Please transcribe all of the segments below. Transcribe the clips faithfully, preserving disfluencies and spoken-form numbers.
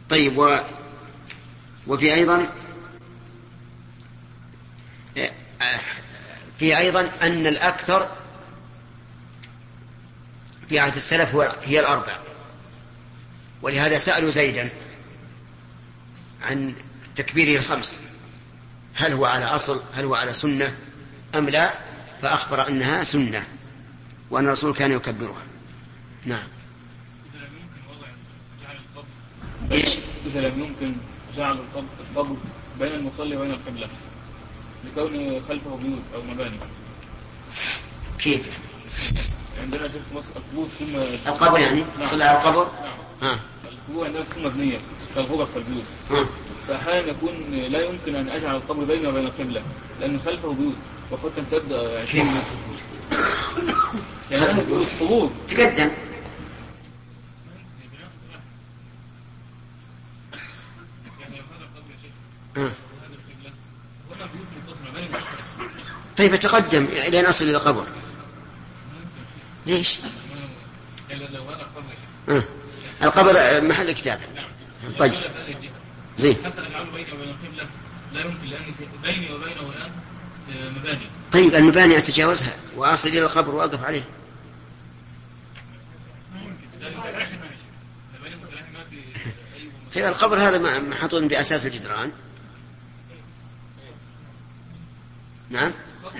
طيب، و... وفي أيضا في أيضا أن الأكثر في عهد السلف هي الأربع، ولهذا سألوا زيدا عن تكبيره الخمس هل هو على أصل، هل هو على سنة أم لا، فأخبر أنها سنة وأن الرسول كان يكبرها. نعم. إذا لم يمكن وضع جعل القبر إيش؟ إذا لم يمكن جعل القبر بين المصلي وبين القبلة لكون خلفه بيوت أو مباني. كيف؟ عندنا شيخ في مصر القبور ثم القبر يعني صلى على القبر. نعم. ها. القبور عندنا تكون مبنية كالغرف والبيوت. فأحيانا يكون لا يمكن أن أجعل القبر بينه وبين القبلة لأن خلفه بيوت وقد تمتد عشرين يعني بيوت قبور. تقدم. طيب تقدم إلى نصل إلى القبر. ليش؟ آه. القبر محل كتابه. طيب زين. حتى أجعله بيني وبين القبلة لا يمكن لأن بيني وبينه الآن مباني. طيب المباني أتجاوزها وأصل إلى القبر وأقف عليه. طيب القبر هذا محطوط بأساس الجدران. نعم.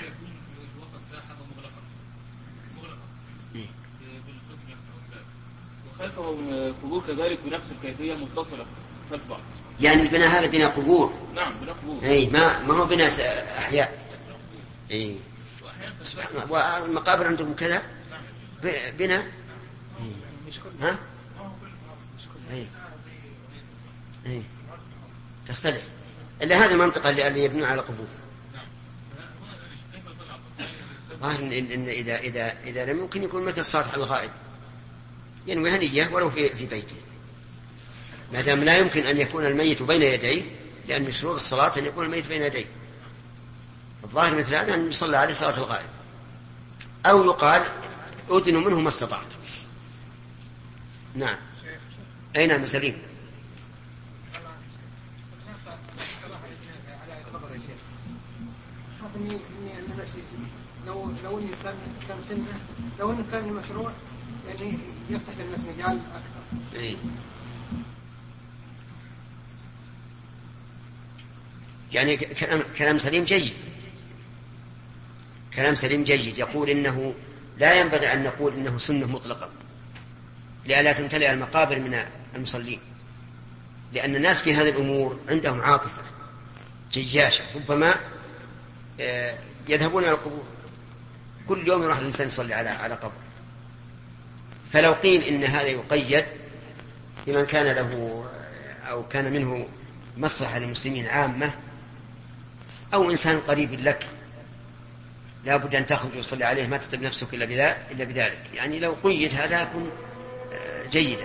وخلفه قبور كذلك بنفس الكيفية متصلة خلف بعض. يعني البناء هذا بناء قبور. نعم بناء قبور. أي ما ما هو بناء أحياء. أي. سبحان الله. والمقابر عندهم كذا بناء. ها؟ أي. أي. تختلف. إلا هذه المنطقة اللي يبنون على قبور. إن إن إذا إذا إذا لم يمكن يكون مثل سطح الغائب ينوي هنية ولو في في بيته، ما دام لا يمكن أن يكون الميت بين يديه، لأن من شروط الصلاة أن يكون الميت بين يديه. الظاهر مثل هذا أن يصلى عليه صلاة الغائب، أو يقال أدنوا منه ما استطعت. نعم. أي نعم سليم. لو لو إن كان كان سنة لو إن كان المشروع يعني يفتح للناس مجال أكثر. إيه. يعني كلام كلام سليم جيد. كلام سليم جيد يقول إنه لا ينبغي أن نقول إنه سنة مطلقة لئلا تمتلئ المقابر من المصلين، لأن الناس في هذه الأمور عندهم عاطفة جياشة، ربما يذهبون إلى القبور كل يوم يروح الإنسان يصلي على على قبر. فلو قيل إن هذا يقيد لمن كان له أو كان منه مصلحة للمسلمين عامة أو إنسان قريب لك لا بد أن تخرج وتصلي عليه ما تتعب نفسك إلا بذلك، يعني لو قيد هذا يكون جيدا.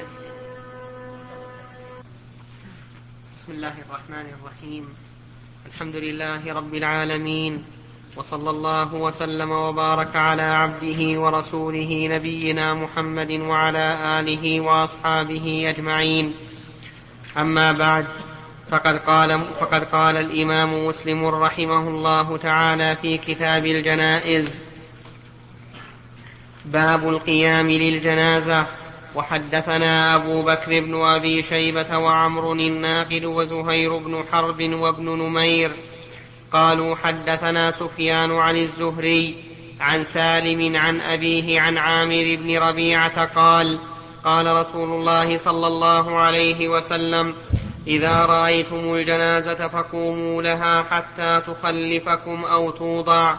بسم الله الرحمن الرحيم. الحمد لله رب العالمين، وصلى الله وسلم وبارك على عبده ورسوله نبينا محمد وعلى آله وأصحابه أجمعين. أما بعد، فقد قال, فقد قال الإمام مسلم رحمه الله تعالى في كتاب الجنائز: باب القيام للجنازة. وحدثنا أبو بكر بن أبي شيبة وعمر الناقد وزهير بن حرب وابن نمير قالوا حدثنا سفيان عن الزهري عن سالم عن أبيه عن عامر بن ربيعة قال: قال رسول الله صلى الله عليه وسلم: إذا رأيتم الجنازة فقوموا لها حتى تخلفكم أو توضع.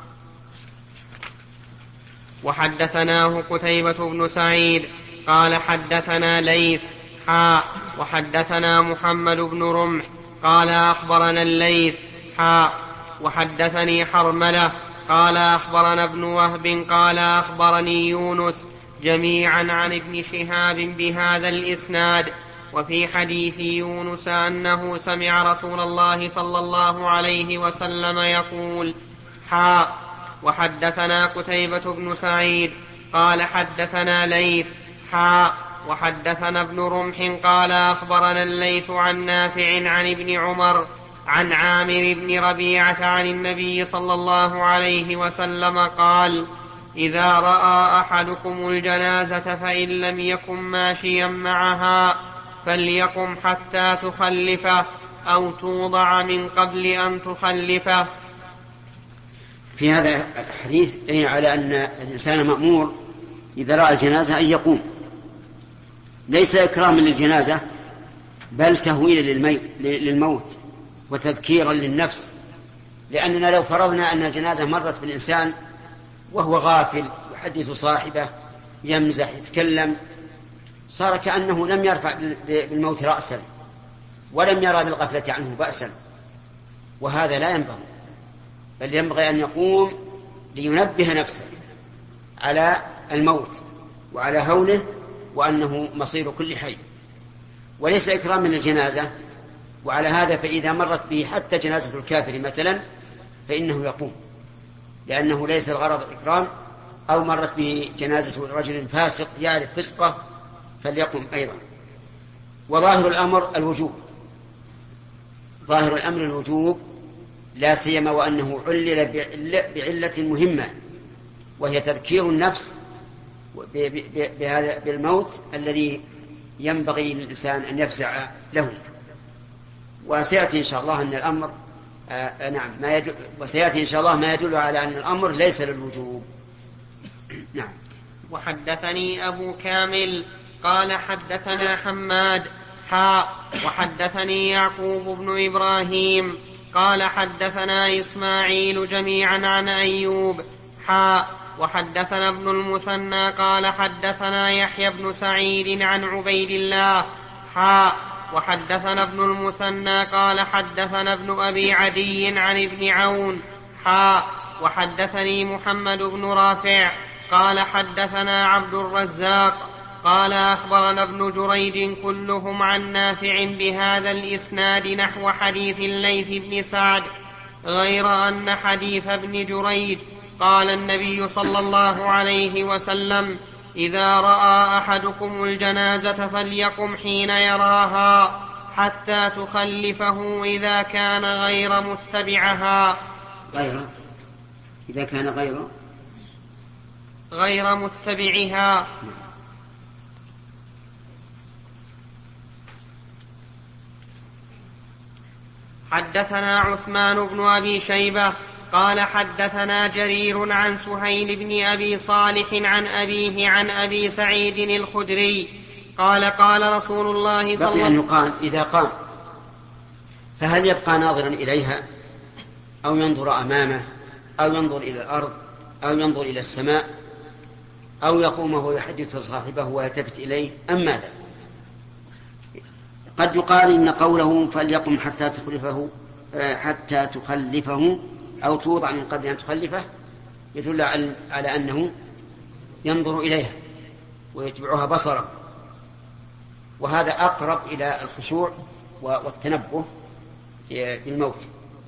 وحدثناه قتيبة بن سعيد قال حدثنا ليث حاء وحدثنا محمد بن رمح قال أخبرنا الليث حاء وحدثني حرملة قال أخبرنا ابن وهب قال أخبرني يونس جميعا عن ابن شهاب بهذا الإسناد. وفي حديث يونس أنه سمع رسول الله صلى الله عليه وسلم يقول: حاء وحدثنا قتيبة بن سعيد قال حدثنا ليث حاء وحدثنا ابن رمح قال أخبرنا الليث عن نافع عن ابن عمر عن عامر بن ربيعة عن النبي صلى الله عليه وسلم قال: إذا رأى أحدكم الجنازة فإن لم يكن ماشيا معها فليقم حتى تخلفه أو توضع من قبل أن تخلفه. في هذا الحديث دليل على أن الإنسان مأمور إذا رأى الجنازة أن يقوم، ليس إكراما للجنازة بل تهويلا للموت وتذكيرا للنفس، لأننا لو فرضنا أن الجنازة مرت بالإنسان وهو غافل يحدث صاحبه يمزح يتكلم، صار كأنه لم يرفع بالموت رأسا ولم يرى بالغفلة عنه بأسا، وهذا لا ينبغي، بل ينبغي أن يقوم لينبه نفسه على الموت وعلى هوله وأنه مصير كل حي، وليس إكراما للجنازة. وعلى هذا فإذا مرت به حتى جنازة الكافر مثلا فإنه يقوم، لأنه ليس الغرض الإكرام، أو مرت به جنازة رجل فاسق يعرف فسقه فليقم أيضا. وظاهر الأمر الوجوب، ظاهر الأمر الوجوب لا سيما وأنه علل بعلة مهمة، وهي تذكير النفس بهذا بالموت الذي ينبغي للإنسان أن يفزع له. وسيأتي إن شاء الله أن الأمر آه نعم ما يدل وسيأتي إن شاء الله ما يدل على أن الأمر ليس للوجوب. نعم. وحدثني أبو كامل قال حدثنا حماد حاء وحدثني يعقوب بن إبراهيم قال حدثنا إسماعيل جميعا عن أيوب حاء وحدثنا ابن المثنى قال حدثنا يحيى بن سعيد عن عبيد الله حاء وحدثنا ابن المثنى قال حدثنا ابن أبي عدي عن ابن عون حاء وحدثني محمد بن رافع قال حدثنا عبد الرزاق قال أخبرنا ابن جريج كلهم عن نافع بهذا الإسناد نحو حديث الليث بن سعد، غير أن حديث ابن جريج قال النبي صلى الله عليه وسلم: إذا رأى أحدكم الجنازة فليقم حين يراها حتى تخلفه إذا كان غير متبعها غير إذا كان غير غير متبعها. حدثنا عثمان بن أبي شيبة قال حدثنا جرير عن سهيل بن أبي صالح عن أبيه عن أبي سعيد الخدري قال قال رسول الله صلى الله عليه وسلم: بقي أن يقال إذا قام فهل يبقى ناظرا إليها أو ينظر أمامه أو ينظر إلى الأرض أو ينظر إلى السماء أو يقوم وهو يحدث صاحبه ويلتفت إليه أم ماذا؟ قد يقال إن قوله فليقم حتى تخلفه حتى تخلفه أو توضع من قبل أن تخلفه يدل على أنه ينظر إليها ويتبعها بصرا، وهذا أقرب إلى الخشوع والتنبه بالموت.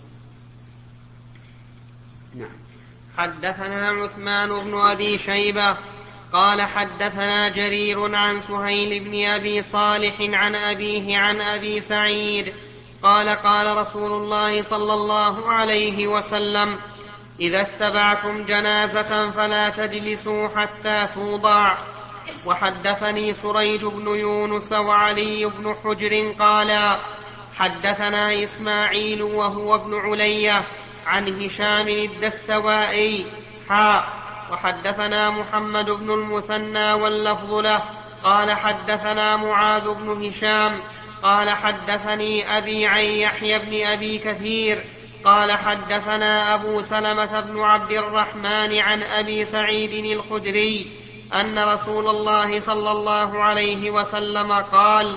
نعم. حدثنا عثمان بن أبي شيبة قال حدثنا جرير عن سهيل بن أبي صالح عن أبيه عن أبي سعيد قال قال رسول الله صلى الله عليه وسلم: إذا اتبعتم جنازة فلا تجلسوا حتى توضع. وحدثني سريج بن يونس وعلي بن حجر قال حدثنا إسماعيل وهو ابن علية عن هشام الدستوائي حاء وحدثنا محمد بن المثنى واللفظ له قال حدثنا معاذ بن هشام قال حدثني أبي عن يحيى بن أبي كثير قال حدثنا أبو سلمة بن عبد الرحمن عن أبي سعيد الخدري أن رسول الله صلى الله عليه وسلم قال: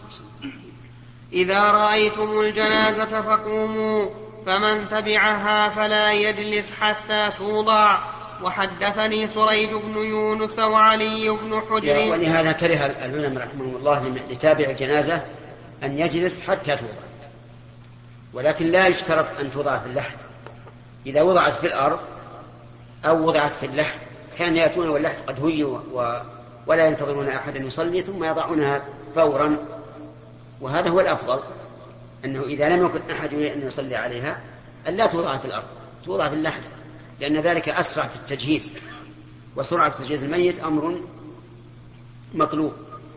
إذا رأيتم الجنازة فقوموا فمن تبعها فلا يجلس حتى توضع. وحدثني سريج بن يونس وعلي بن حجر. ولهذا كره العلماء رحمهم الله لتابع الجنازة أن يجلس حتى توضع، ولكن لا يشترط أن توضع في اللحد. إذا وضعت في الأرض أو وضعت في اللحد كان يأتون واللحد قد هي ولا ينتظرون أحدا يصلي ثم يضعونها فورا، وهذا هو الأفضل، أنه إذا لم يكن أحد يريد أن يصلي عليها أن لا توضع في الأرض، توضع في اللحد، لأن ذلك أسرع في التجهيز، وسرعة تجهيز الميت أمر مطلوب.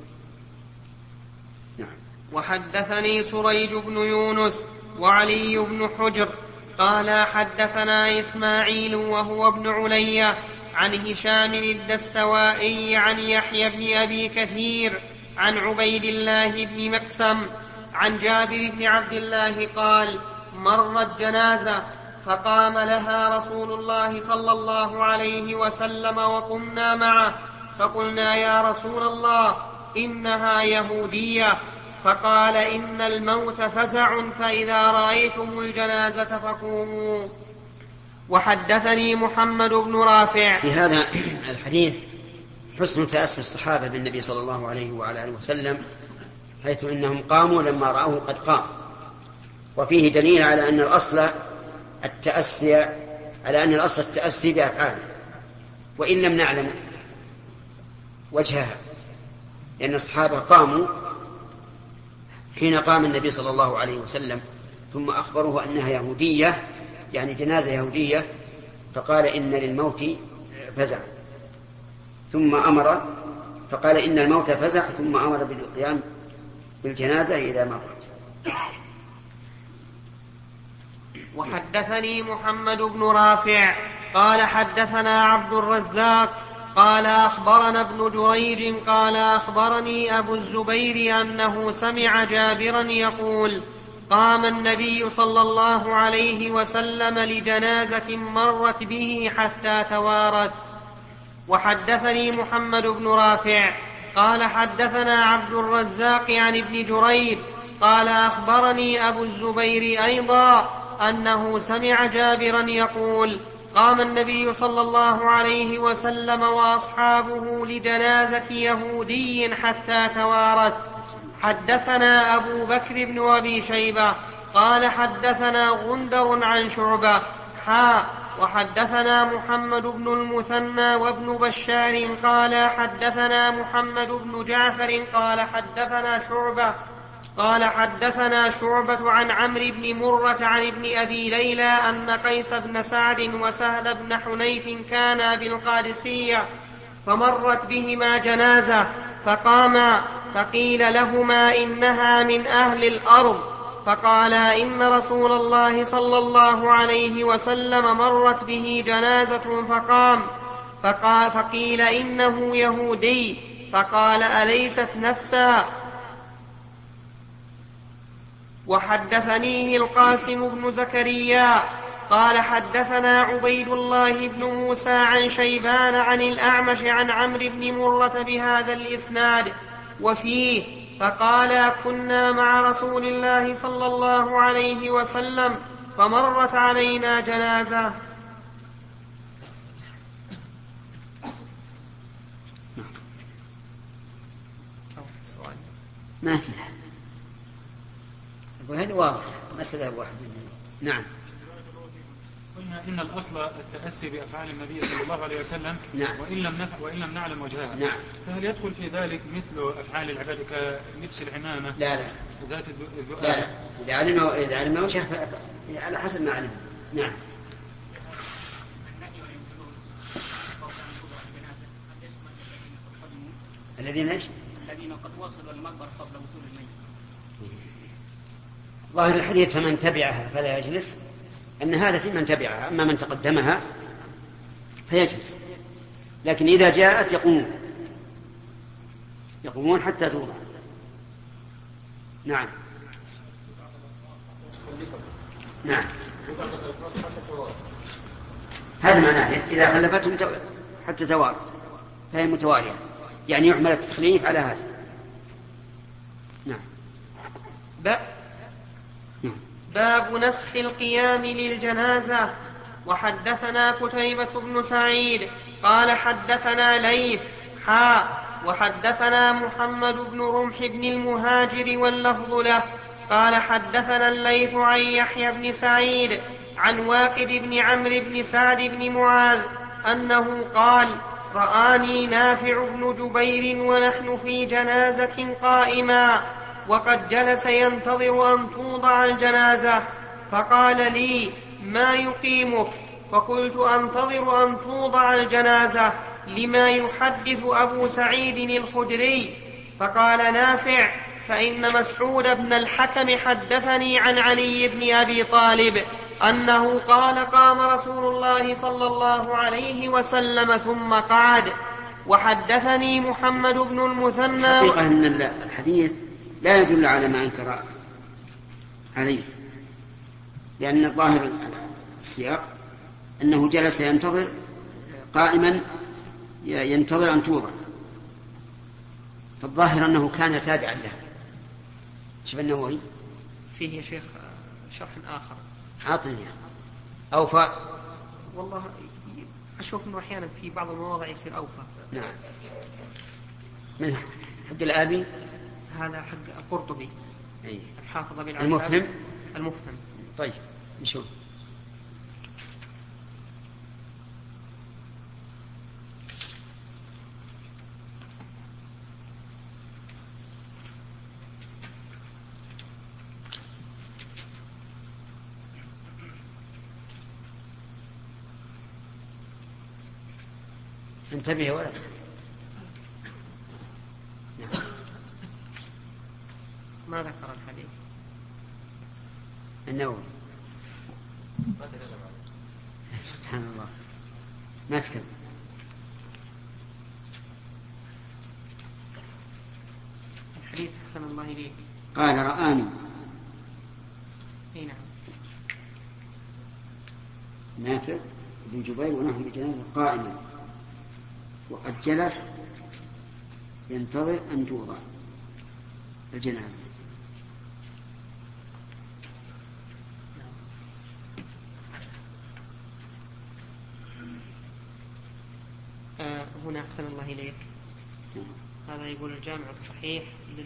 نعم. وحدثني سريج بن يونس وعلي بن حجر قال حدثنا إسماعيل وهو ابن عليا عن هشام الدستوائي عن يحيى بن أبي كثير عن عبيد الله بن مقسم عن جابر بن عبد الله قال مرت جنازة فقام لها رسول الله صلى الله عليه وسلم وقمنا معه فقلنا يا رسول الله إنها يهودية، فقال إن الموت فزع فإذا رأيتم الجنازة فقوموا. وحدثني محمد بن رافع. في هذا الحديث حسن تأسي الصحابة بالنبي صلى الله عليه وعلى آله وسلم، حيث إنهم قاموا لما رأوه قد قام، وفيه دليل على أن الأصل التأسي على أن الأصل التأسي بأفعاله، وإن لم نعلم وجهها، لأن الصحابة قاموا حين قام النبي صلى الله عليه وسلم ثم أخبروه أنها يهودية، يعني جنازة يهودية، فقال إن للموت فزع، ثم أمر فقال إن الموت فزع ثم أمر بالقيام بالجنازة إذا مرت. وحدثني محمد بن رافع قال حدثنا عبد الرزاق قال أخبرنا ابن جريج قال أخبرني أبو الزبير أنه سمع جابرا يقول قام النبي صلى الله عليه وسلم لجنازة مرت به حتى توارت. وحدثني محمد بن رافع قال حدثنا عبد الرزاق عن ابن جريج قال أخبرني أبو الزبير أيضا أنه سمع جابرا يقول قام النبي صلى الله عليه وسلم وأصحابه لجنازة يهودي حتى توارت. حدثنا أبو بكر بن أبي شيبة قال حدثنا غندر عن شعبة حا وحدثنا محمد بن المثنى وابن بشار قال حدثنا محمد بن جعفر قال حدثنا شعبة قال حدثنا شعبة عن عمرو بن مرة عن ابن أبي ليلى أن قيس بن سعد وسهل بن حنيف كانا بالقادسية فمرت بهما جنازة فقاما فقيل لهما إنها من أهل الأرض، فقالا إن رسول الله صلى الله عليه وسلم مرت به جنازة فقام، فقال فقيل إنه يهودي، فقال أليست نفسا. وحدثنيه القاسم بن زكريا قال حدثنا عبيد الله بن موسى عن شيبان عن الأعمش عن عمرو بن مرة بهذا الإسناد وفيه فقال كنا مع رسول الله صلى الله عليه وسلم فمرت علينا جنازة. ما في وهذا واضح مسألة واحدة. نعم. قلنا إن الأصل التأسي بأفعال النبي صلى الله عليه وسلم. نعم. وإن لم نفع وإن لم نعلم وجهها. نعم. فهل يدخل في ذلك مثل أفعال العباد كلبس العمامة؟ لا لا. ذات الذؤاب؟ لا لا. إذا علم إذا علم وجه على حسب ما علم. نعم. الذين ايش؟ الذين قد وصلوا المقبرة قبل وصول الميت. ظاهر الحديث فمن تبعها فلا يجلس، أن هذا في من تبعها، أما من تقدمها فيجلس، لكن إذا جاءت يقومون يقومون حتى توضع. نعم. نعم. هذا معناه إذا خلفتهم حتى توارت فهي متوالية، يعني يحمل التخليف على هذا. نعم. باب نسخ القيام للجنازة. وحدثنا قتيبة بن سعيد قال حدثنا ليث حا وحدثنا محمد بن رمح بن المهاجر واللفظ له قال حدثنا الليث عن يحيى بن سعيد عن واقد بن عمرو بن سعد بن معاذ أنه قال رآني نافع بن جبير ونحن في جنازة قائما وقد جلس ينتظر أن توضع الجنازة، فقال لي: ما يقيمك؟ فقلت: أنتظر أن توضع الجنازة لما يحدث أبو سعيد الخدري. فقال نافع: فإن مسعود بن الحكم حدثني عن علي بن أبي طالب أنه قال: قام رسول الله صلى الله عليه وسلم ثم قعد. وحدثني محمد بن المثنى. حقيقة أن الحديث لا يدل على ما أنكر عليه، لأن الظاهر السياق أنه جلس ينتظر قائما ينتظر أن توضع، فالظاهر أنه كان تابعا له. شوف النووي فيه يا شيخ شرح آخر عاطني أوفى. والله أشوف أنه أحيانا في بعض المواضع يصير أوفى. نعم. من حق الآبي هذا حق القرطبي. أي. الحافظ بالعباس المفهم. المفهم. طيب نشوف. انتبه يا ولد. نعم. ما ذكر الحديث النووي. سبحان الله ما تكلم. الحديث حسن الله إليك. قال: رآني. اي نعم. نافع بن جبير ونحن بجنازة قائما وقد جلس ينتظر أن توضع الجنازة. آه هنا أحسن الله إليك. هذا يقول الجامع الصحيح لل...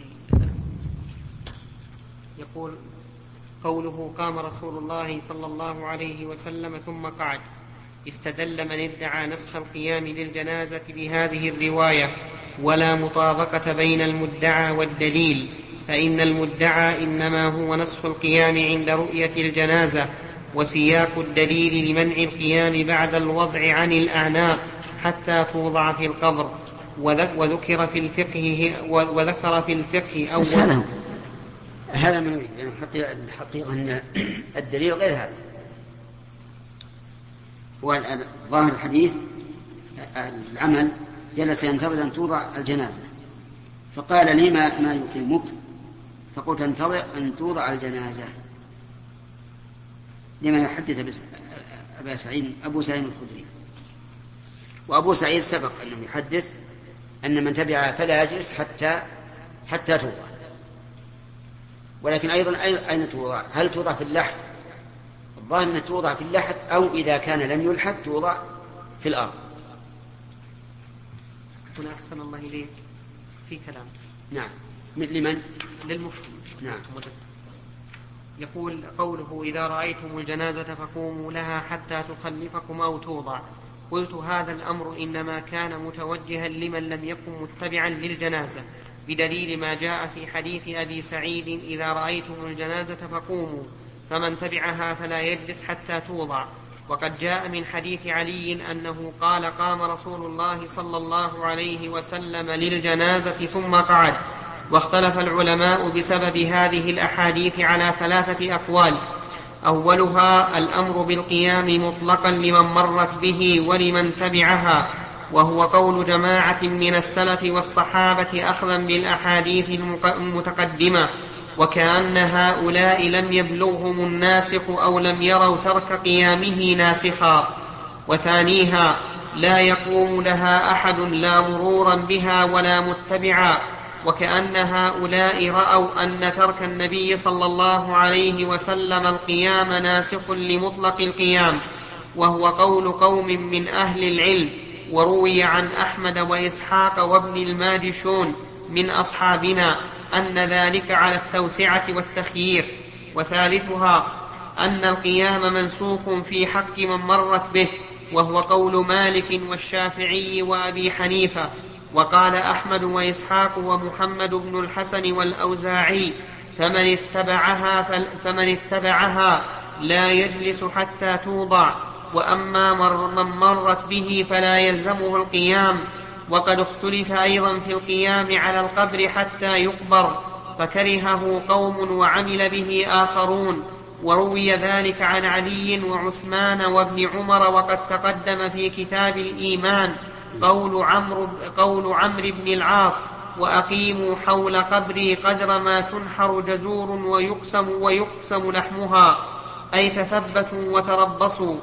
يقول: قوله قام رسول الله صلى الله عليه وسلم ثم قعد، استدل من ادعى نسخ القيام للجنازة بهذه الرواية، ولا مطابقة بين المدعى والدليل، فإن المدعى إنما هو نسخ القيام عند رؤية الجنازة، وسياق الدليل لمنع القيام بعد الوضع عن الأعناق حتى توضع في القبر. وذكر في الفقه وذكر في الفقه أول. هذا هذا من يريد، يعني الحقيقة أن الدليل غير هذا. وظاهر الحديث العمل جلس ينتظر أن توضع الجنازة، فقال لي: ما, ما يقيمك؟ فقلت: انتظر أن توضع الجنازة لما يحدث أبا سعيد أبو سعيد الخدري. وأبو سعيد سبق أنه يحدث أن من تبع فلا يجلس حتى حتى توضع. ولكن أيضا أين توضع؟ هل توضع في اللحد؟ الظاهر أنها توضع في اللحد، أو إذا كان لم يلحد توضع في الأرض. هنا أحسن الله إليك في كلام. نعم. لمن؟ للمفهم. نعم. يقول: قوله: إذا رأيتم الجنازة فقوموا لها حتى تخلفكم أو توضع. قلت: هذا الأمر إنما كان متوجها لمن لم يكن متبعا للجنازة، بدليل ما جاء في حديث أبي سعيد: إذا رأيتم الجنازة فقوموا، فمن تبعها فلا يجلس حتى توضع. وقد جاء من حديث علي أنه قال: قام رسول الله صلى الله عليه وسلم للجنازة ثم قعد. واختلف العلماء بسبب هذه الأحاديث على ثلاثة أقوال: أولها الأمر بالقيام مطلقا لمن مرت به ولمن تبعها، وهو قول جماعة من السلف والصحابة أخذا بالأحاديث المتقدمة، وكأن هؤلاء لم يبلغهم الناسخ أو لم يروا ترك قيامه ناسخا. وثانيها لا يقوم لها أحد لا مرورا بها ولا متبعا، وكأن هؤلاء رأوا أن ترك النبي صلى الله عليه وسلم القيام ناسخ لمطلق القيام، وهو قول قوم من أهل العلم. وروي عن أحمد وإسحاق وابن الماجشون من أصحابنا أن ذلك على التوسعة والتخيير. وثالثها أن القيام منسوخ في حق من مرت به، وهو قول مالك والشافعي وأبي حنيفة. وقال أحمد وإسحاق ومحمد بن الحسن والأوزاعي فمن اتبعها, فمن اتبعها لا يجلس حتى توضع، وأما من مرت به فلا يلزمه القيام. وقد اختلف أيضا في القيام على القبر حتى يقبر، فكرهه قوم وعمل به آخرون، وروي ذلك عن علي وعثمان وابن عمر. وقد تقدم في كتاب الإيمان قول عمرو قول عمرو بن العاص: وأقيموا حول قبري قدر ما تنحر جزور ويقسم, ويقسم لحمها، أي تثبتوا وتربصوا.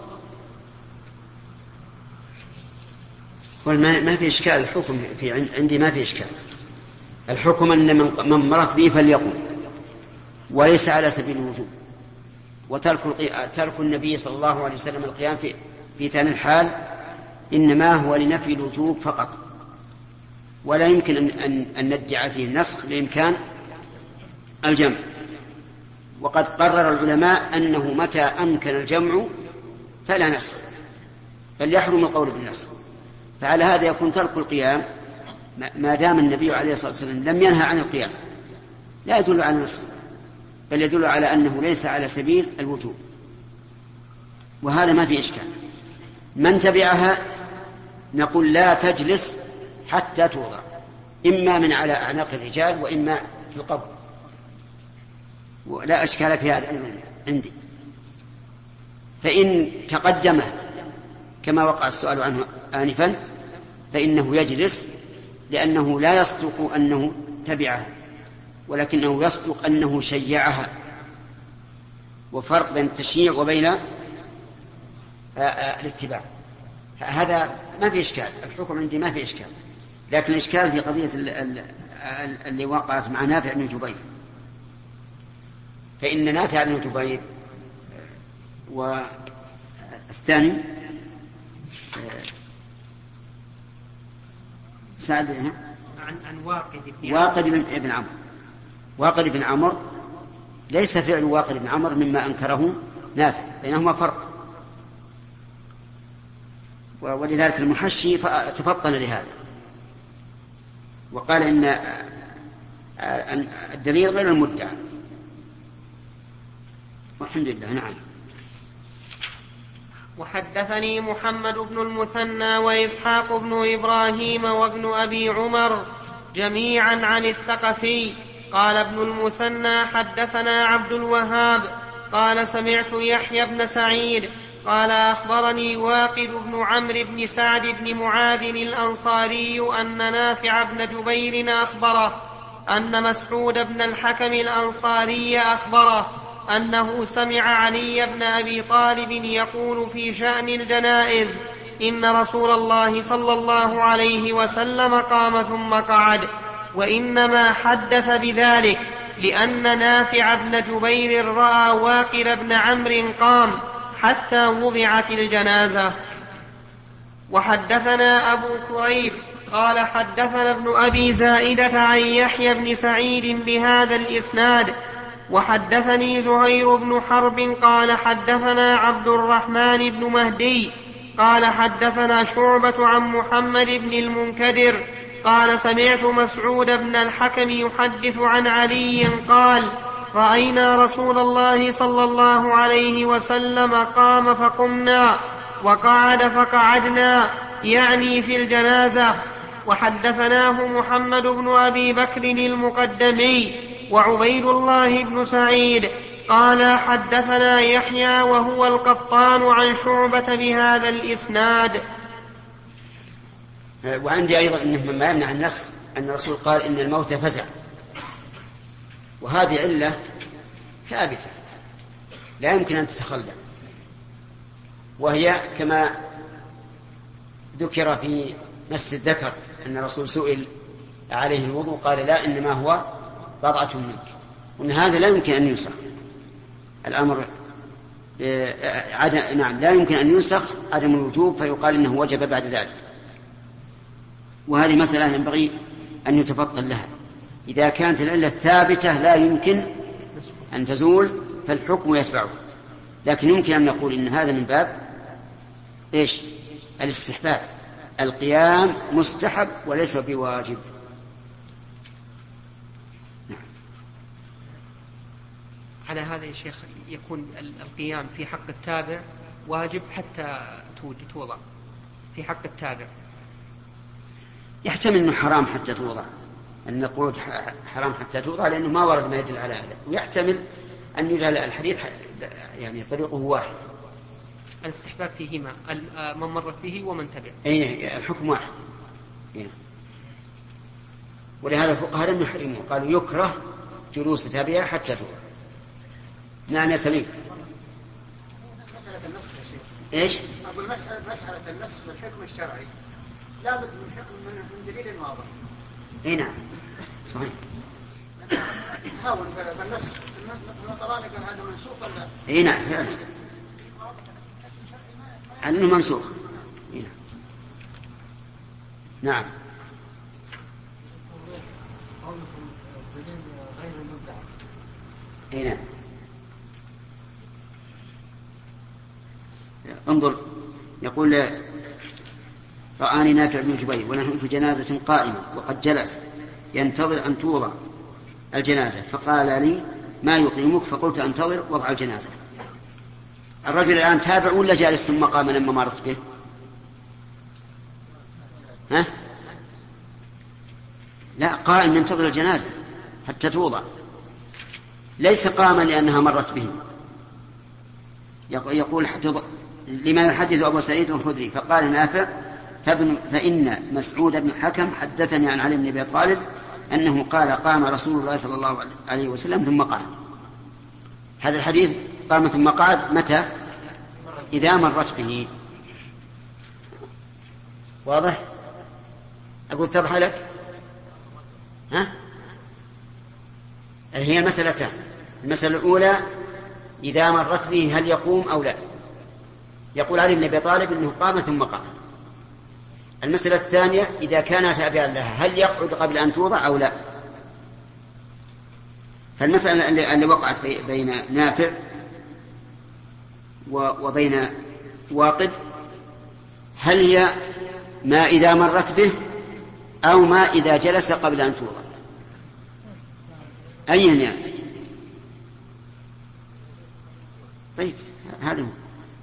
ما في إشكال، الحكم في عندي ما في إشكال. الحكم أن من مرت به فليقم، وليس على سبيل الوجوب. وترك ترك النبي صلى الله عليه وسلم القيام في في ثاني الحال إنما هو لنفي الوجوب فقط، ولا يمكن أن, أن, أن ندعي فيه النسخ لإمكان الجمع. وقد قرر العلماء أنه متى أمكن الجمع فلا نسخ، بل يحرم القول بالنسخ. فعلى هذا يكون ترك القيام ما دام النبي عليه الصلاة والسلام لم ينهى عن القيام لا يدل على النسخ، بل يدل على أنه ليس على سبيل الوجوب، وهذا ما في إشكال. من تبعها نقول لا تجلس حتى توضع، إما من على أعناق الرجال وإما في القبر، ولا أشكال في هذا عندي. فإن تقدمه كما وقع السؤال عنه آنفا فإنه يجلس، لأنه لا يصدق أنه تبعها، ولكنه يصدق أنه شيعها. وفرق بين التشييع وبين الاتباع، هذا ما في إشكال. الحكم عندي ما في إشكال، لكن الإشكال في قضية اللي وقعت مع نافع بن جبير. فإن نافع بن جبير والثاني سعد عن عن واقد بن واقد بن عمرو. واقد بن عمرو ليس فعل واقد بن عمرو مما أنكره نافع، بينهما فرق، ولذلك المحشي تفطن لهذا وقال إن الدليل غير المدعى. والحمد لله. نعم. وحدثني محمد بن المثنى وإسحاق بن إبراهيم وابن أبي عمر جميعا عن الثقفي قال ابن المثنى حدثنا عبد الوهاب قال سمعت يحيى بن سعيد قال أخبرني واقد بن عمرو بن سعد بن معاذ الأنصاري أن نافع بن جبير أخبره أن مسعود بن الحكم الأنصاري أخبره أنه سمع علي بن أبي طالب يقول في شأن الجنائز: إن رسول الله صلى الله عليه وسلم قام ثم قعد. وإنما حدث بذلك لأن نافع بن جبير رأى واقر بن عمرو قام حتى وضعت الجنازة. وحدثنا أبو كريب قال حدثنا ابن أبي زائدة عن يحيى بن سعيد بهذا الإسناد. وحدثني زهير بن حرب قال حدثنا عبد الرحمن بن مهدي قال حدثنا شعبة عن محمد بن المنكدر قال سمعت مسعود بن الحكم يحدث عن علي قال: رأينا رسول الله صلى الله عليه وسلم قام فقمنا وقعد فقعدنا، يعني في الجنازة. وحدثناه محمد بن أبي بكر المقدمي وعبيد الله بن سعيد قال حدثنا يحيى وهو القطان عن شعبة بهذا الإسناد. وعندي أيضا أنه مما يمنع النسخ أن الرسول قال إن الموت فزع، وهذه علة ثابتة لا يمكن أن تتخلى، وهي كما ذكر في مس الذكر أن الرسول سئل عليه الوضوء قال لا، إنما هو بضعة منك، وأن هذا لا يمكن أن ينسخ. الأمر عدم نعم لا يمكن أن ينسخ عدم الوجوب فيقال إنه وجب بعد ذلك. وهذه مسألة ينبغي أن يتفطن لها. إذا كانت العلة ثابتة لا يمكن أن تزول فالحكم يتبعه، لكن يمكن أن نقول إن هذا من باب إيش الاستحباب، القيام مستحب وليس بواجب. على هذا يا شيخ يكون القيام في حق التابع واجب حتى توضع في حق التابع. يحتمل أنه حرام حتى توضع، أن القعود حرام حتى توضع لأنه ما ورد ما يدل على هذا، ويحتمل أن يجعل الحديث يعني طريقه واحد. الاستحباب فيهما من مرت به ومن تبع، أي الحكم واحد. ولهذا الفقهاء لم يحرموا، قالوا يكره جلوس تابعة حتى توضع. نعم يا سليم. مسألة النسخ يا شيخ. إيش؟ أقول مسألة مسألة النسخ بالحكم الشرعي لابد من حكم من دليل واضح. إيه نعم صحيح. حاول بالنسخ النظراني قال هذا منسوخ ولا؟ إيه نعم فعلا. أنه منسوخ. إيه نعم. نعم. إيه نعم. انظر يقول رآني نافع بن جبير ونحن في جنازة قائمة وقد جلس ينتظر أن توضع الجنازة، فقال لي ما يقيمك؟ فقلت أنتظر وضع الجنازة. الرجل الآن تابع ولا جالس ثم قام لما مرت به؟ ها؟ لا، قائم ينتظر الجنازة حتى توضع، ليس قاما لأنها مرت به. يقول حتى لما يحدث أبو سعيد الخدري فقال نافع فابن فإن مسعود بن الحكم حدثني عن علي بن أبي طالب أنه قال قام رسول الله صلى الله عليه وسلم ثم قعد. هذا الحديث قام ثم قعد متى؟ إذا مرت به. واضح؟ أقول تضح لك؟ ها؟ هي مسألتان. المسألة الأولى إذا مرت به هل يقوم أو لا؟ يقول علي بن أبي طالب أنه قام ثم قام. المسألة الثانية إذا كان تابعا لها هل يقعد قبل أن توضع أو لا؟ فالمسألة اللي وقعت بين نافع وبين واقد هل هي ما إذا مرت به أو ما إذا جلس قبل أن توضع؟ أين يعني؟ طيب هذا هو.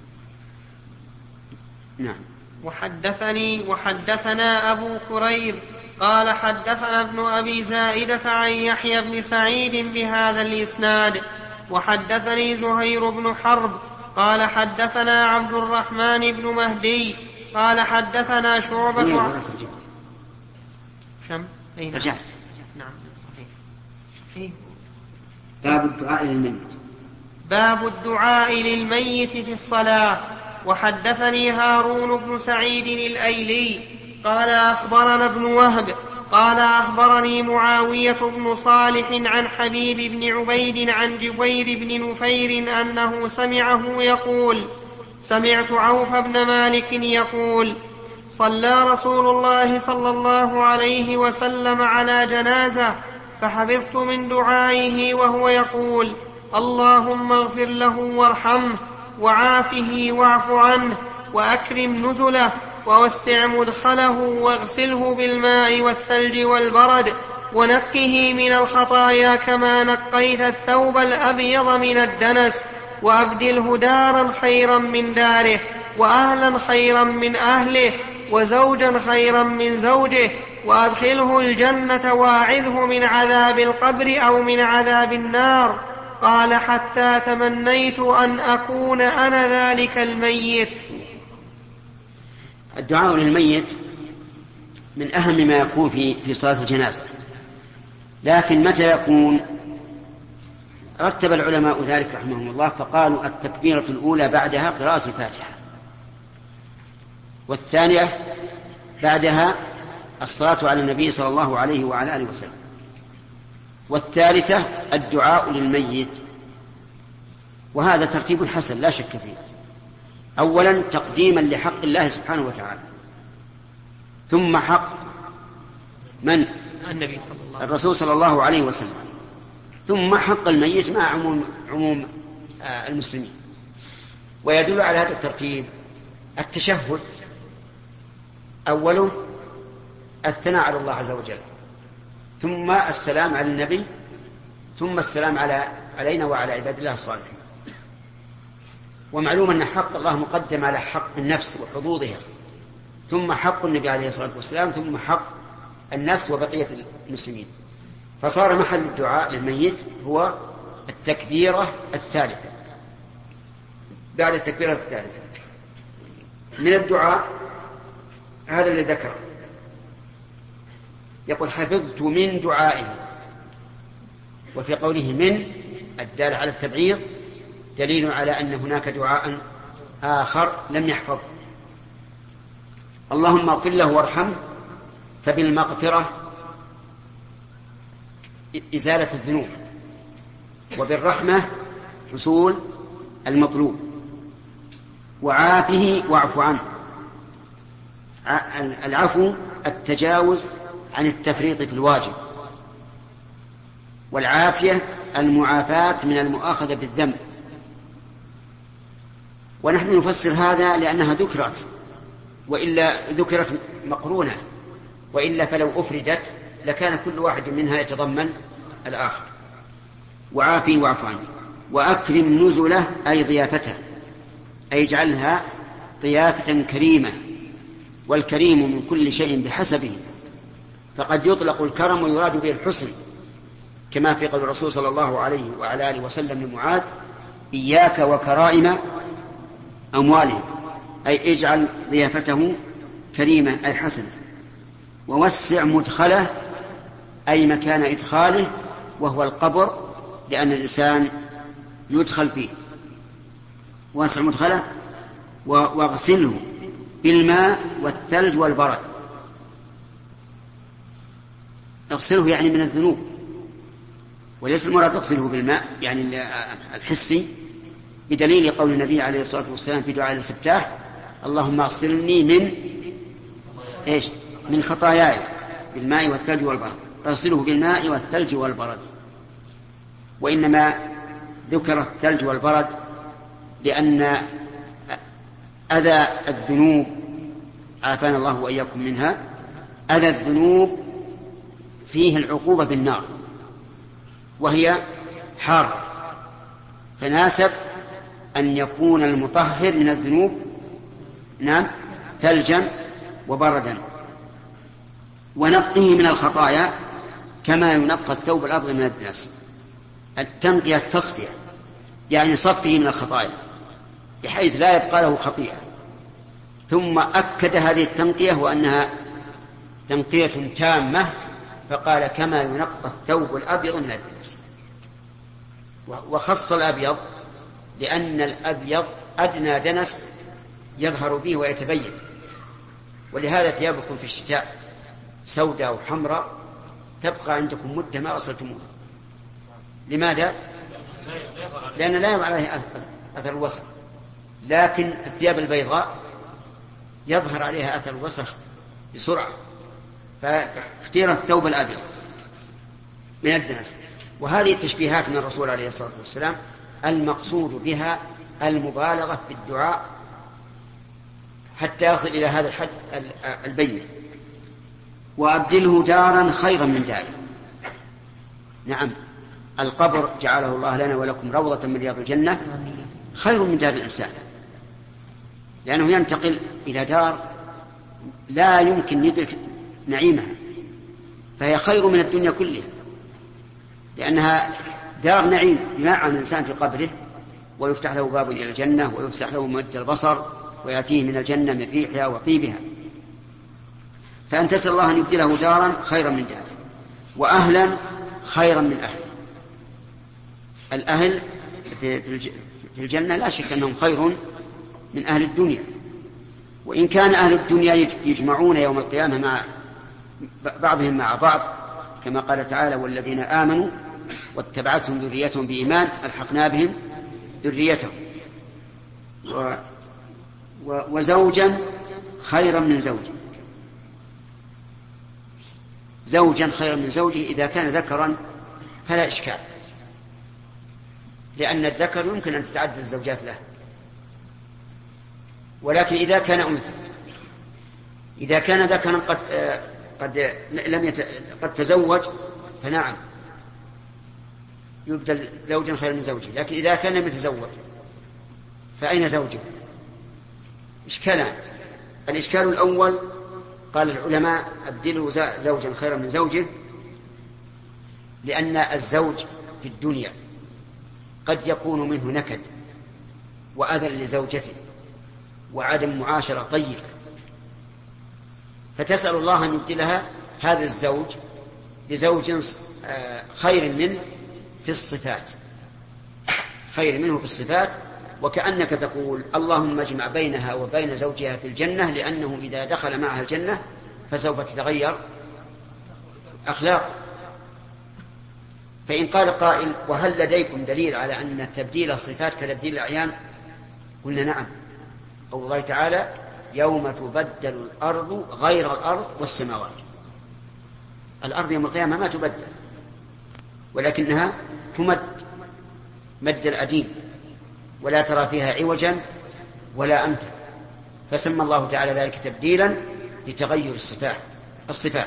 نعم. وحدثني وحدثنا أبو كريب قال حدثنا ابن أبي زائدة عن يحيى بن سعيد بهذا الإسناد وحدثني زهير بن حرب قال حدثنا عبد الرحمن بن مهدي قال حدثنا شعبة عن سم أين رجعت. نعم صحيح. إيه؟ باب الدعاء للميت. باب الدعاء للميت في الصلاة. وحدثني هارون بن سعيد الأيلي قال أخبرنا ابن وهب قال أخبرني معاوية بن صالح عن حبيب بن عبيد عن جبير بن نفير أنه سمعه يقول سمعت عوف بن مالك يقول صلى رسول الله صلى الله عليه وسلم على جنازة فحفظت من دعائه وهو يقول اللهم اغفر له وارحمه وعافه واعف عنه وأكرم نزله ووسع مدخله واغسله بالماء والثلج والبرد ونقه من الخطايا كما نقيت الثوب الأبيض من الدنس وأبدله دارا خيرا من داره وأهلا خيرا من أهله وزوجا خيرا من زوجه وأدخله الجنة وأعذه من عذاب القبر أو من عذاب النار. قال حتى تمنيت أن أكون أنا ذلك الميت. الدعاء للميت من أهم ما يكون في في صلاة الجنازة، لكن متى يكون؟ رتب العلماء ذلك رحمهم الله فقالوا التكبيرة الأولى بعدها قراءة الفاتحة، والثانية بعدها الصلاة على النبي صلى الله عليه وعلى آله وسلم، والثالثة الدعاء للميت. وهذا ترتيب حسن لا شك فيه. أولا تقديما لحق الله سبحانه وتعالى، ثم حق من؟ النبي صلى الله عليه وسلم الرسول صلى الله عليه وسلم، ثم حق الميت مع عموم, عموم المسلمين. ويدل على هذا الترتيب التشهد أوله الثناء على الله عز وجل، ثم السلام على النبي، ثم السلام على علينا وعلى عباد الله الصالحين. ومعلوم أن حق الله مقدم على حق النفس وحظوظها، ثم حق النبي عليه الصلاة والسلام، ثم حق النفس وبقية المسلمين. فصار محل الدعاء للميت هو التكبيرة الثالثة. بعد التكبيرة الثالثة من الدعاء هذا اللي ذكره، يقول حفظت من دعائه. وفي قوله من الدال على التبعيض دليل على أن هناك دعاء آخر لم يحفظ. اللهم اغفر له وارحمه، فبالمغفرة إزالة الذنوب، وبالرحمة حصول المطلوب، وعافه واعف عنه. العفو التجاوز عن التفريط في الواجب، والعافية المعافاة من المؤاخذة بالذنب. ونحن نفسر هذا لأنها ذكرت، وإلا ذكرت مقرونة، وإلا فلو أفردت لكان كل واحد منها يتضمن الآخر. وعافي واعف عنه، وأكرم نزله أي ضيافته، أي اجعلها ضيافة كريمة، والكريم من كل شيء بحسبه، فقد يطلق الكرم ويراد به الحسن، كما في قول الرسول صلى الله عليه وعلى آله وسلم لمعاذ إياك وكرائم أموالهم، أي اجعل ضيافته كريمة أي حسنة. ووسع مدخله أي مكان إدخاله، وهو القبر، لأن الإنسان يدخل فيه. واسع مدخله، واغسله بالماء والثلج والبرد. اغسله يعني من الذنوب، وليس المراد اغسله بالماء يعني الحسي، بدليل قول النبي عليه الصلاة والسلام في دعاء الاستفتاح اللهم اغسلني من ايش؟ من خطاياي بالماء والثلج والبرد. اغسله بالماء والثلج والبرد. وإنما ذكر الثلج والبرد لأن أذى الذنوب، عافانا الله وإياكم منها، أذى الذنوب فيه العقوبة بالنار، وهي حار، فناسب أن يكون المطهر من الذنوب نعم ثلجا وبردا. ونقه من الخطايا كما ينقى الثوب الأبيض من الدنس. التنقية التصفية، يعني صفه من الخطايا بحيث لا يبقى له خطيئة. ثم أكد هذه التنقية وأنها تنقية تامة، فقال كما ينقى الثوب الأبيض من الدنس. وخص الأبيض لأن الأبيض أدنى دنس يظهر به ويتبين. ولهذا ثيابكم في الشتاء سوداء وحمراء تبقى عندكم مدة ما غسلتموها. لماذا؟ لأن لا يظهر عليها أثر الوسخ، لكن الثياب البيضاء يظهر عليها أثر الوسخ بسرعة، فاختير الثوب الأبيض من الدنس. وهذه التشبيهات من الرسول عليه الصلاة والسلام المقصود بها المبالغة في الدعاء حتى يصل إلى هذا الحد البين. وأبدله دارا خيرا من داره. نعم، القبر جعله الله لنا ولكم روضة من رياض الجنة خير من دار الإنسان، لأنه ينتقل إلى دار لا يمكن يدرك نعيمها، فهي خير من الدنيا كلها، لأنها دار نعيم ينعم الإنسان في قبره، ويفتح له باب إلى الجنة، ويفسح له مد البصر، ويأتيه من الجنة من ريحها وطيبها. فأن تسأل الله أن يبدله دارا خيرا من داره، وأهلا خيرا من أهل. الأهل في الجنة لا شك أنهم خير من أهل الدنيا، وإن كان أهل الدنيا يجمعون يوم القيامة مع بعضهم مع بعض، كما قال تعالى والذين آمنوا واتبعتهم ذريتهم بإيمان ألحقنا بهم ذريتهم. و... و... وزوجا خيرا من زوجه، زوجا خيرا من زوجه إذا كان ذكرا فلا إشكال، لأن الذكر يمكن أن تتعدد الزوجات له. ولكن إذا كان أنثى، إذا كان ذكرا قد قد لم يت... قد تزوج فنعم يبدل زوجا خيرا من زوجه، لكن إذا كان لم يتزوج فأين زوجه؟ إشكالان. الإشكال الأول قال العلماء أبدله زوجا خيرا من زوجه، لأن الزوج في الدنيا قد يكون منه نكد وأذى لزوجته وعدم معاشرة طيبة، فتسأل الله أن يبدلها هذا الزوج بزوج خير منه في الصفات، خير منه في الصفات، وكأنك تقول اللهم اجمع بينها وبين زوجها في الجنة، لأنه إذا دخل معها الجنة فسوف تتغير أخلاق. فإن قال قائل وهل لديكم دليل على أن تبديل الصفات كتبديل الأعيان؟ قلنا نعم. قول الله تعالى يوم تبدل الأرض غير الأرض والسماوات. الأرض يوم القيامة ما تبدل، ولكنها تمد مد الأديم، ولا ترى فيها عوجا ولا أمتا، فسمى الله تعالى ذلك تبديلا لتغير الصفات الصفات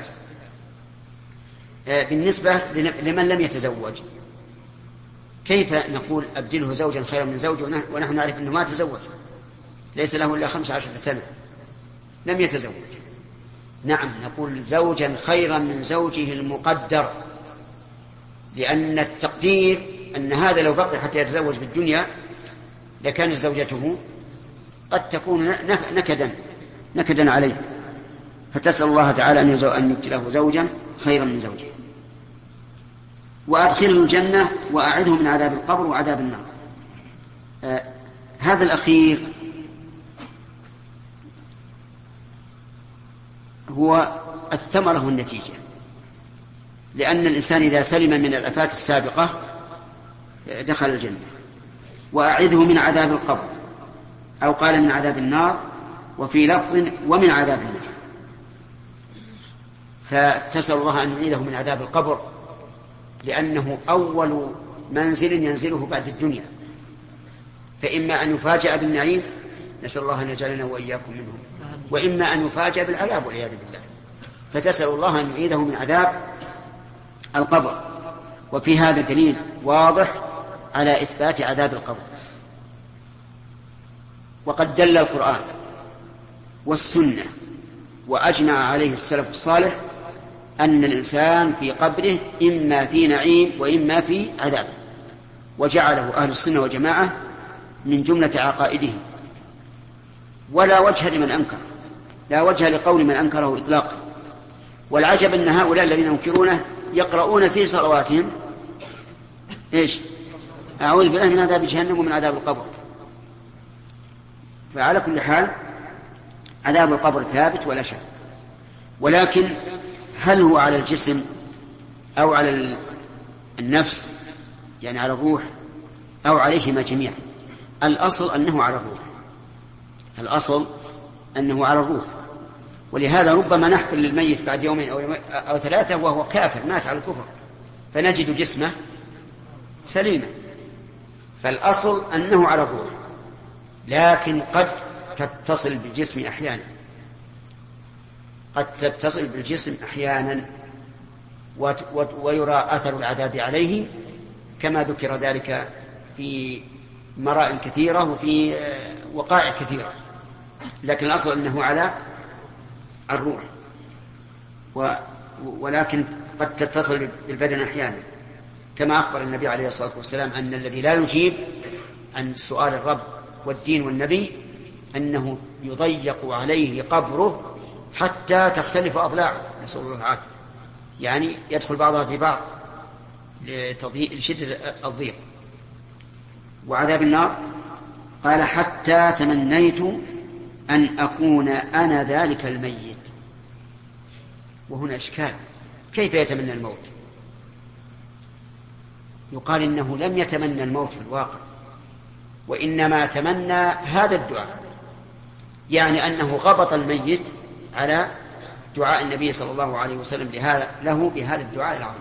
بالنسبة لمن لم يتزوج، كيف نقول أبدله زوجا خيرا من زوج ونحن نعرف أنه ما تزوج، ليس له إلا خمس عشرة سنة، لم يتزوج؟ نعم نقول زوجا خيرا من زوجه المقدر، لأن التقدير أن هذا لو بقي حتى يتزوج في الدنيا لكانت زوجته قد تكون نكدا نكدا عليه، فتسأل الله تعالى أن يبدله زوجا خيرا من زوجه. وأدخله الجنة وأعذه من عذاب القبر وعذاب النار. آه هذا الأخير هو الثمرة والنتيجة، لأن الإنسان إذا سلم من الآفات السابقة دخل الجنة. وأعذه من عذاب القبر، أو قال من عذاب النار، وفي لفظ ومن عذاب النار. فتسأل الله أن يعيده من عذاب القبر، لأنه أول منزل ينزله بعد الدنيا، فإما أن يفاجأ بالنعيم، نسأل الله أن يجعلنا وإياكم منهم، وإما أن يفاجأ بالعذاب والعياذ بالله. فتسأل الله أن يعيده من عذاب القبر. وفي هذا دليل واضح على إثبات عذاب القبر. وقد دل القرآن والسنة وأجمع عليه السلف الصالح أن الإنسان في قبره إما في نعيم وإما في عذاب، وجعله أهل السنة والجماعة من جملة عقائدهم، ولا وجه لمن أنكر، لا وجه لقول من أنكره إطلاقا. والعجب أن هؤلاء الذين ينكرونه يقرؤون في صلواتهم إيش؟ أعوذ بالله من عذاب جهنم ومن عذاب القبر. فعلى كل حال عذاب القبر ثابت ولا شك، ولكن هل هو على الجسم أو على النفس، يعني على الروح، أو عليهما جميعا؟ الأصل أنه على الروح، الأصل أنه على الروح. ولهذا ربما نحفل للميت بعد يومين أو, يومين أو ثلاثة وهو كافر مات على الكفر، فنجد جسمه سليما. فالأصل أنه على الروح، لكن قد تتصل بالجسم أحيانا، قد تتصل بالجسم أحيانا ويرى أثر العذاب عليه، كما ذكر ذلك في مراء كثيرة وفي وقائع كثيرة. لكن الأصل أنه على الروح، ولكن قد تتصل بالبدن أحيانا، كما أخبر النبي عليه الصلاة والسلام أن الذي لا يجيب عن سؤال الرب والدين والنبي أنه يضيق عليه قبره حتى تختلف أضلاعه، نسأل الله العافية، يعني يدخل بعضها في بعض لشدة الضيق. وعذاب النار قال حتى تمنيت أن أكون أنا ذلك الميت. وهنا إشكال، كيف يتمنى الموت؟ يقال إنه لم يتمنى الموت في الواقع، وإنما تمنى هذا الدعاء، يعني أنه غبط الميت على دعاء النبي صلى الله عليه وسلم لهذا له بهذا الدعاء العظيم.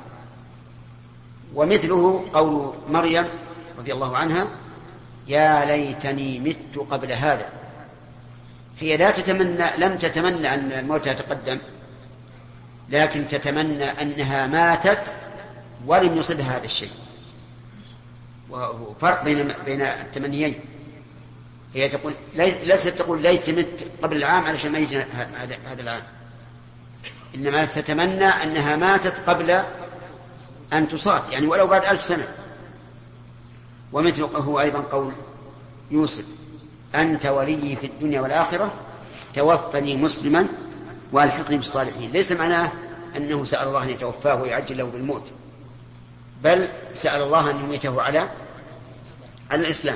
ومثله قول مريم رضي الله عنها يا ليتني مت قبل هذا هي لا تتمنى، لم تتمنى أن الموت يتقدم، لكن تتمنى أنها ماتت ولم يصبها هذا الشيء، وفرق بين بين التمنيين. هي تقول ليست تقول ليت مت قبل العام علشان ما يجي هذا هذا العام، إنما تتمنى أنها ماتت قبل أن تصاب، يعني ولو بعد ألف سنة. ومثل هو أيضا قول يوسف: أنت ولي في الدنيا والآخرة توفني مسلما والحقني بالصالحين. ليس معناه أنه سأل الله أن يتوفاه ويعجل له بالموت، بل سأل الله أن يميته على الإسلام.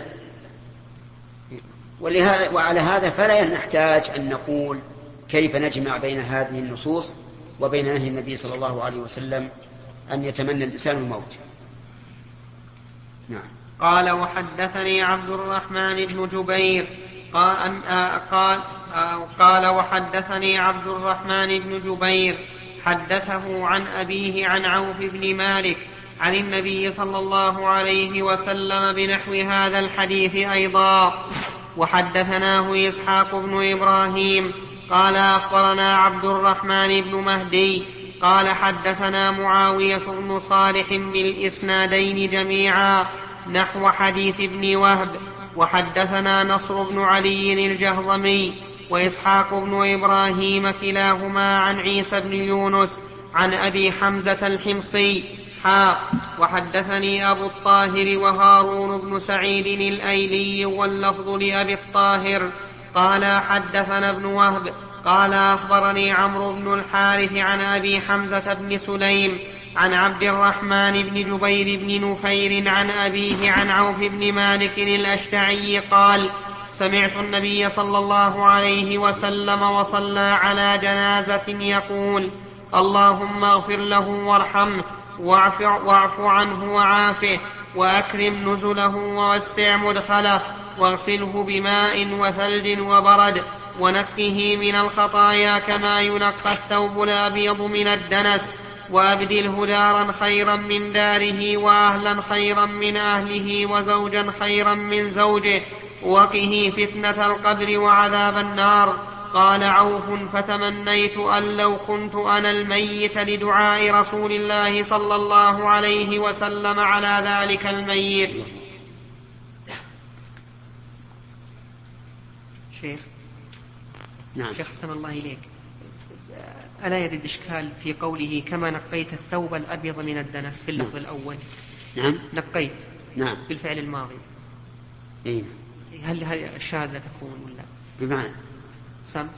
ولهذا وعلى هذا فلا نحتاج أن نقول كيف نجمع بين هذه النصوص وبين نهي النبي صلى الله عليه وسلم أن يتمنى الإنسان الموت. نعم. قال: وحدثني عبد الرحمن بن جبير قال, قال, قال وحدثني عبد الرحمن بن جبير حدثه عن أبيه عن عوف بن مالك عن النبي صلى الله عليه وسلم بنحو هذا الحديث أيضا. وحدثناه إسحاق بن إبراهيم قال أخبرنا عبد الرحمن بن مهدي قال حدثنا معاوية بن صالح بالإسنادين جميعا نحو حديث ابن وهب. وحدثنا نصر بن علي الجهضمي وإسحاق بن إبراهيم كلاهما عن عيسى بن يونس عن أبي حمزة الحمصي حا. وحدثني أبو الطاهر وهارون بن سعيد الأيلي واللفظ لأبي الطاهر قال حدثنا ابن وهب قال أخبرني عمرو بن الحارث عن أبي حمزة بن سليم عن عبد الرحمن بن جبير بن نفير عن أبيه عن عوف بن مالك الأشتعي قال: سمعت النبي صلى الله عليه وسلم وصلى على جنازة يقول: اللهم اغفر له وارحمه واعف, واعف عنه وعافه وأكرم نزله ووسع مدخله واغسله بماء وثلج وبرد ونقه من الخطايا كما ينقى الثوب الأبيض من الدنس وأبدله دارا خيرا من داره وأهلا خيرا من أهله وزوجا خيرا من زوجه وقه فتنة القبر وعذاب النار. قال عوف: فتمنيت أن لو كنت أنا الميت لدعاء رسول الله صلى الله عليه وسلم على ذلك الميت. شيخ نعم. شيخ حسن الله إليك، ألا يرد إشكال في قوله كما نقيت الثوب الأبيض من الدنس في اللفظ نعم. الأول نعم. نقيت نعم. بالفعل الماضي. إيه؟ هل هل الشاذة تكون ولا بمعنى سم؟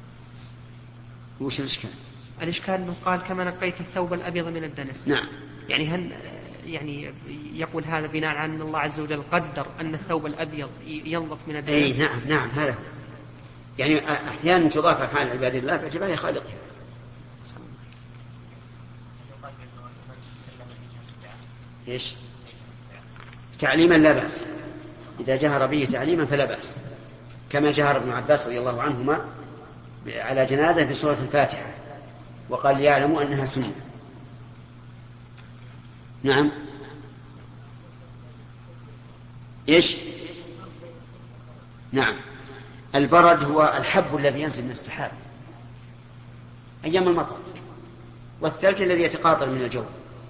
وش الإشكال؟ الإشكال أنه قال كما نقيت الثوب الأبيض من الدنس. نعم. يعني هل يعني يقول هذا بناء على أن الله عز وجل قدر أن الثوب الأبيض ينظف من الدنس؟ إيه نعم نعم هذا يعني أحيانا تضاف أفعال عباد الله باعتبار خالقها. إيش؟ تعليما لا بأس، إذا جهر به تعليما فلا بأس، كما جهر ابن عباس رضي الله عنهما على جنازة في سورة الفاتحة وقال يعلموا أنها سنة. نعم. إيش؟ نعم. البرد هو الحب الذي ينزل من السحاب أيام المطر، والثلج الذي يتقاطر من الجو،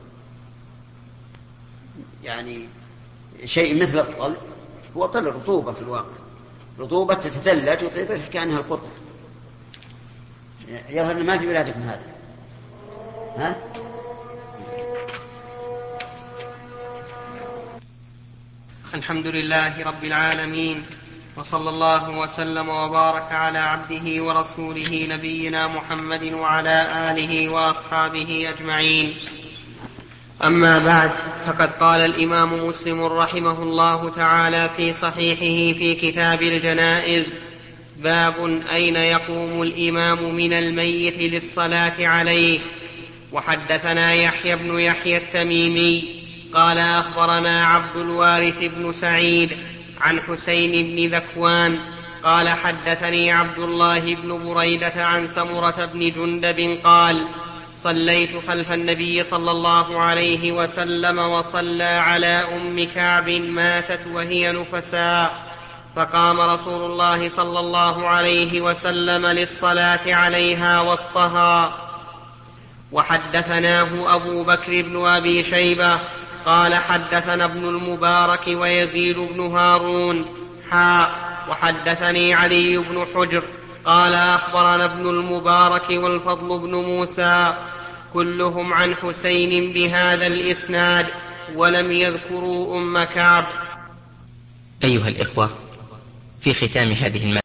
يعني شيء مثل الطل. هو طل رطوبة في الواقع، رطوبة تتثلج وتصير كأنها القطر. يظهر ما في بلادكم هذا. ها؟ الحمد لله رب العالمين، وصلى الله وسلم وبارك على عبده ورسوله نبينا محمد وعلى آله وأصحابه أجمعين. أما بعد، فقد قال الإمام مسلم رحمه الله تعالى في صحيحه في كتاب الجنائز: باب أين يقوم الإمام من الميت للصلاة عليه. وحدثنا يحيى بن يحيى التميمي قال أخبرنا عبد الوارث بن سعيد عن حسين بن ذكوان قال حدثني عبد الله بن بريدة عن سمرة بن جندب قال: صليت خلف النبي صلى الله عليه وسلم وصلى على أم كعب ماتت وهي نفساء، فقام رسول الله صلى الله عليه وسلم للصلاة عليها وسطها. وحدثناه أبو بكر بن أبي شيبة قال حدثنا ابن المبارك ويزيد بن هارون حاء وحدثني علي بن حجر قال أخبرنا ابن المبارك والفضل بن موسى كلهم عن حسين بهذا الإسناد ولم يذكروا أم كعب. أيها الإخوة، في ختام هذه المادة